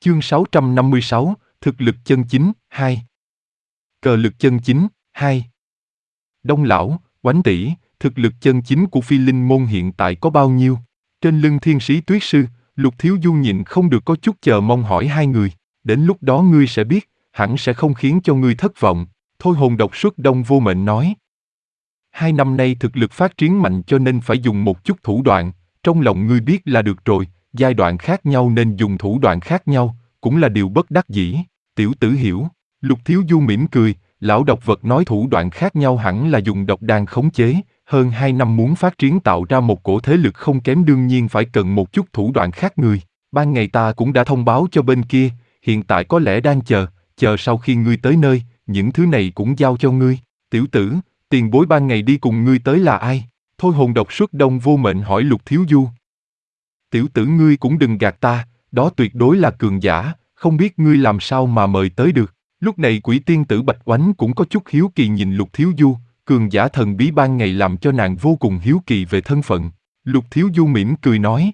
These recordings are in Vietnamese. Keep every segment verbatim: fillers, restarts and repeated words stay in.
Chương sáu trăm năm mươi sáu, Thực lực chân chính, hai. Cờ lực chân chính, hai. Đông lão, Oánh tỷ, thực lực chân chính của Phi Linh môn hiện tại có bao nhiêu? Trên lưng Thiên Sĩ Tuyết Sư, Lục Thiếu Du nhịn không được có chút chờ mong hỏi hai người. Đến lúc đó ngươi sẽ biết, hẳn sẽ không khiến cho ngươi thất vọng. Thôi hồn độc xuất Đông Vô Mệnh nói. Hai năm nay thực lực phát triển mạnh cho nên phải dùng một chút thủ đoạn, trong lòng ngươi biết là được rồi, giai đoạn khác nhau nên dùng thủ đoạn khác nhau, cũng là điều bất đắc dĩ. Tiểu tử hiểu. Lục Thiếu Du mỉm cười, lão độc vật nói thủ đoạn khác nhau hẳn là dùng độc đan khống chế, hơn hai năm muốn phát triển tạo ra một cổ thế lực không kém đương nhiên phải cần một chút thủ đoạn khác người. Ban ngày ta cũng đã thông báo cho bên kia, hiện tại có lẽ đang chờ, chờ sau khi ngươi tới nơi, những thứ này cũng giao cho ngươi. Tiểu tử, tiền bối ban ngày đi cùng ngươi tới là ai? Thôi hồn độc xuất Đông Vô Mệnh hỏi Lục Thiếu Du. Tiểu tử ngươi cũng đừng gạt ta, đó tuyệt đối là cường giả, không biết ngươi làm sao mà mời tới được. Lúc này quỷ tiên tử Bạch Oánh cũng có chút hiếu kỳ nhìn Lục Thiếu Du, cường giả thần bí ban ngày làm cho nàng vô cùng hiếu kỳ về thân phận. Lục Thiếu Du mỉm cười nói.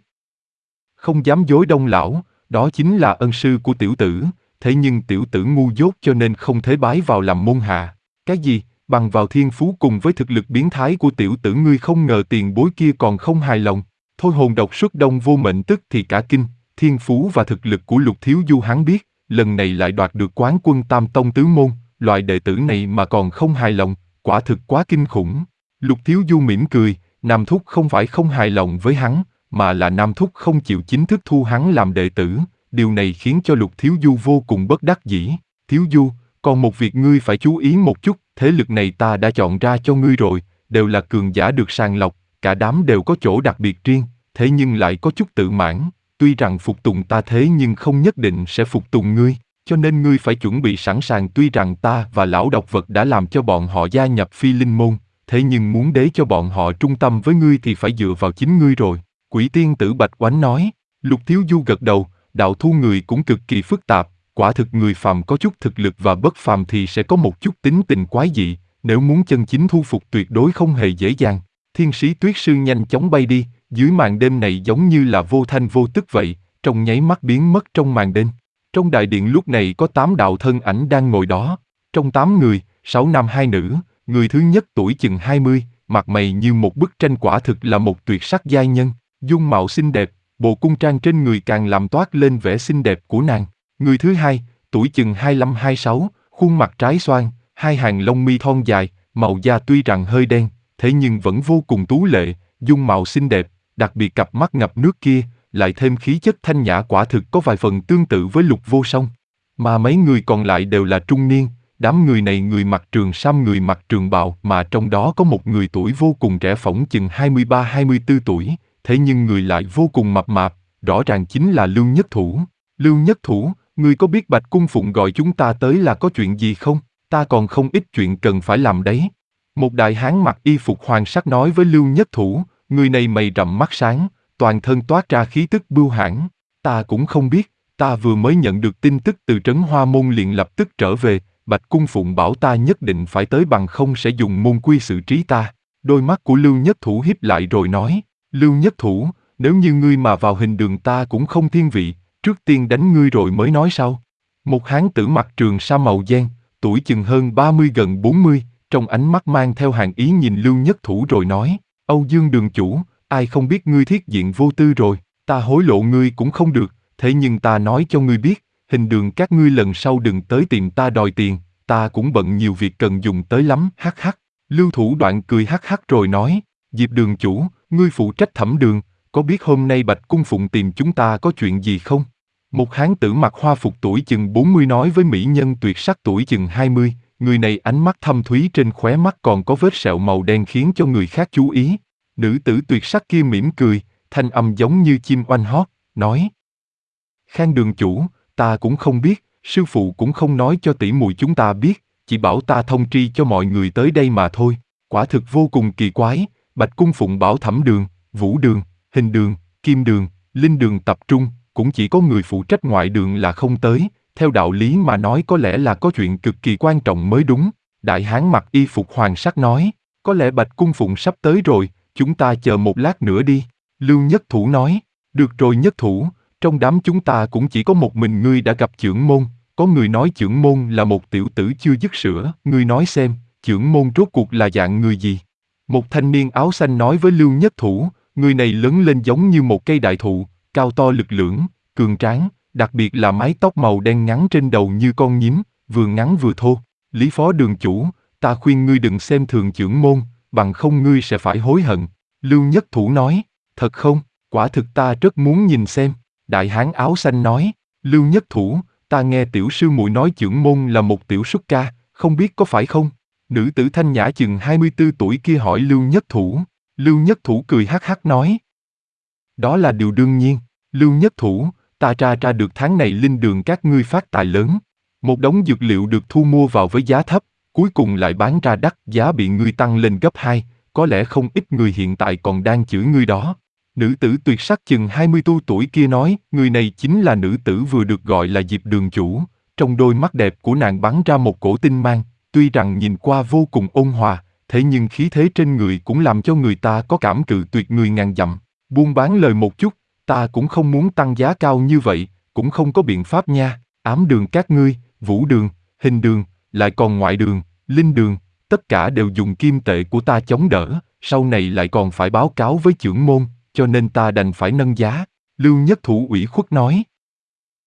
Không dám dối Đông lão, đó chính là ân sư của tiểu tử, thế nhưng tiểu tử ngu dốt cho nên không thể bái vào làm môn hạ. Cái gì, bằng vào thiên phú cùng với thực lực biến thái của tiểu tử ngươi không ngờ tiền bối kia còn không hài lòng. Thôi hồn độc xuất Đông Vô Mệnh tức thì cả kinh, thiên phú và thực lực của Lục Thiếu Du hắn biết, lần này lại đoạt được quán quân tam tông tứ môn, loại đệ tử này mà còn không hài lòng, quả thực quá kinh khủng. Lục Thiếu Du mỉm cười, Nam Thúc không phải không hài lòng với hắn, mà là Nam Thúc không chịu chính thức thu hắn làm đệ tử, điều này khiến cho Lục Thiếu Du vô cùng bất đắc dĩ. Thiếu Du, còn một việc ngươi phải chú ý một chút, thế lực này ta đã chọn ra cho ngươi rồi, đều là cường giả được sàng lọc, cả đám đều có chỗ đặc biệt riêng, thế nhưng lại có chút tự mãn. Tuy rằng phục tùng ta thế nhưng không nhất định sẽ phục tùng ngươi, cho nên ngươi phải chuẩn bị sẵn sàng. Tuy rằng ta và lão độc vật đã làm cho bọn họ gia nhập Phi Linh môn, thế nhưng muốn để cho bọn họ trung tâm với ngươi thì phải dựa vào chính ngươi rồi. Quỷ tiên tử Bạch Oánh nói. Lục Thiếu Du gật đầu, đạo thu người cũng cực kỳ phức tạp, quả thực người phàm có chút thực lực và bất phàm thì sẽ có một chút tính tình quái dị, nếu muốn chân chính thu phục tuyệt đối không hề dễ dàng. Thiên Sĩ Tuyết Sư nhanh chóng bay đi, dưới màn đêm này giống như là vô thanh vô tức vậy, trong nháy mắt biến mất trong màn đêm. Trong đại điện lúc này có tám đạo thân ảnh đang ngồi đó. Trong tám người, sáu nam hai nữ, người thứ nhất tuổi chừng hai mươi, mặt mày như một bức tranh quả thực là một tuyệt sắc giai nhân, dung mạo xinh đẹp, bộ cung trang trên người càng làm toát lên vẻ xinh đẹp của nàng. Người thứ hai, tuổi chừng hai lăm hai sáu, khuôn mặt trái xoan, hai hàng lông mi thon dài, màu da tuy rằng hơi đen, thế nhưng vẫn vô cùng tú lệ, dung mạo xinh đẹp, đặc biệt cặp mắt ngập nước kia, lại thêm khí chất thanh nhã quả thực có vài phần tương tự với Lục Vô Song. Mà mấy người còn lại đều là trung niên, đám người này người mặc trường sam người mặc trường bào, mà trong đó có một người tuổi vô cùng trẻ phỏng chừng hai mươi ba hai mươi tư tuổi, thế nhưng người lại vô cùng mập mạp, rõ ràng chính là Lưu Nhất Thủ. Lưu Nhất Thủ, ngươi có biết Bạch Cung Phụng gọi chúng ta tới là có chuyện gì không? Ta còn không ít chuyện cần phải làm đấy. Một đại hán mặc y phục hoàng sắc nói với Lưu Nhất Thủ, người này mày rậm mắt sáng, toàn thân toát ra khí tức bưu hãn. Ta cũng không biết, ta vừa mới nhận được tin tức từ Trấn Hoa Môn liền lập tức trở về, Bạch Cung Phụng bảo ta nhất định phải tới bằng không sẽ dùng môn quy xử trí ta. Đôi mắt của Lưu Nhất Thủ híp lại rồi nói, Lưu Nhất Thủ, nếu như ngươi mà vào hình đường ta cũng không thiên vị, trước tiên đánh ngươi rồi mới nói sau. Một hán tử mặc trường sa màu đen, tuổi chừng hơn ba mươi gần bốn mươi, trong ánh mắt mang theo hàng ý nhìn Lưu Nhất Thủ rồi nói, Âu Dương đường chủ, ai không biết ngươi thiết diện vô tư rồi, ta hối lộ ngươi cũng không được, thế nhưng ta nói cho ngươi biết, hình đường các ngươi lần sau đừng tới tìm ta đòi tiền, ta cũng bận nhiều việc cần dùng tới lắm, hắc hắc. Lưu Thủ Đoạn cười hắc hắc rồi nói, Diệp đường chủ, ngươi phụ trách thẩm đường, có biết hôm nay Bạch Cung Phụng tìm chúng ta có chuyện gì không? Một hán tử mặc hoa phục tuổi chừng bốn mươi nói với mỹ nhân tuyệt sắc tuổi chừng hai mươi, người này ánh mắt thâm thúy trên khóe mắt còn có vết sẹo màu đen khiến cho người khác chú ý. Nữ tử tuyệt sắc kia mỉm cười, thanh âm giống như chim oanh hót, nói. Khang đường chủ, ta cũng không biết, sư phụ cũng không nói cho tỷ muội chúng ta biết, chỉ bảo ta thông tri cho mọi người tới đây mà thôi. Quả thực vô cùng kỳ quái, Bạch Cung Phụng bảo thẩm đường, vũ đường, hình đường, kim đường, linh đường tập trung, cũng chỉ có người phụ trách ngoại đường là không tới, theo đạo lý mà nói có lẽ là có chuyện cực kỳ quan trọng mới đúng. Đại hán mặc y phục hoàng sắc nói, có lẽ Bạch Cung Phụng sắp tới rồi, chúng ta chờ một lát nữa đi. Lưu Nhất Thủ nói, được rồi Nhất Thủ, Trong đám chúng ta cũng chỉ có một mình ngươi đã gặp chưởng môn, có người nói chưởng môn là một tiểu tử chưa dứt sữa, ngươi nói xem, chưởng môn rốt cuộc là dạng người gì? Một thanh niên áo xanh nói với Lưu Nhất Thủ, người này lớn lên giống như một cây đại thụ, cao to lực lưỡng, cường tráng, đặc biệt là mái tóc màu đen ngắn trên đầu như con nhím, vừa ngắn vừa thô. Lý Phó Đường chủ, ta khuyên ngươi đừng xem thường chưởng môn, bằng không ngươi sẽ phải hối hận. Lưu Nhất Thủ nói, thật không, quả thực ta rất muốn nhìn xem. Đại hán áo xanh nói, Lưu Nhất Thủ, ta nghe tiểu sư muội nói chưởng môn là một tiểu xuất ca, không biết có phải không? Nữ tử thanh nhã chừng hai mươi tư tuổi kia hỏi Lưu Nhất Thủ. Lưu Nhất Thủ cười hắc hắc nói, đó là điều đương nhiên. Lưu Nhất Thủ, ta tra ra được tháng này linh đường các ngươi phát tài lớn. Một đống dược liệu được thu mua vào với giá thấp, cuối cùng lại bán ra đắt, giá bị ngươi tăng lên gấp hai, có lẽ không ít người hiện tại còn đang chửi ngươi đó. Nữ tử tuyệt sắc chừng hai mươi tu tuổi kia nói, người này chính là nữ tử vừa được gọi là Diệp Đường chủ. Trong đôi mắt đẹp của nàng bắn ra một cổ tinh mang, tuy rằng nhìn qua vô cùng ôn hòa, thế nhưng khí thế trên người cũng làm cho người ta có cảm cự tuyệt người ngàn dặm. Buôn bán lời một chút, ta cũng không muốn tăng giá cao như vậy, cũng không có biện pháp nha. Ám đường các ngươi, vũ đường, hình đường, lại còn ngoại đường, linh đường, tất cả đều dùng kim tệ của ta chống đỡ, sau này lại còn phải báo cáo với chưởng môn, cho nên ta đành phải nâng giá. Lưu Nhất Thủ ủy khuất nói.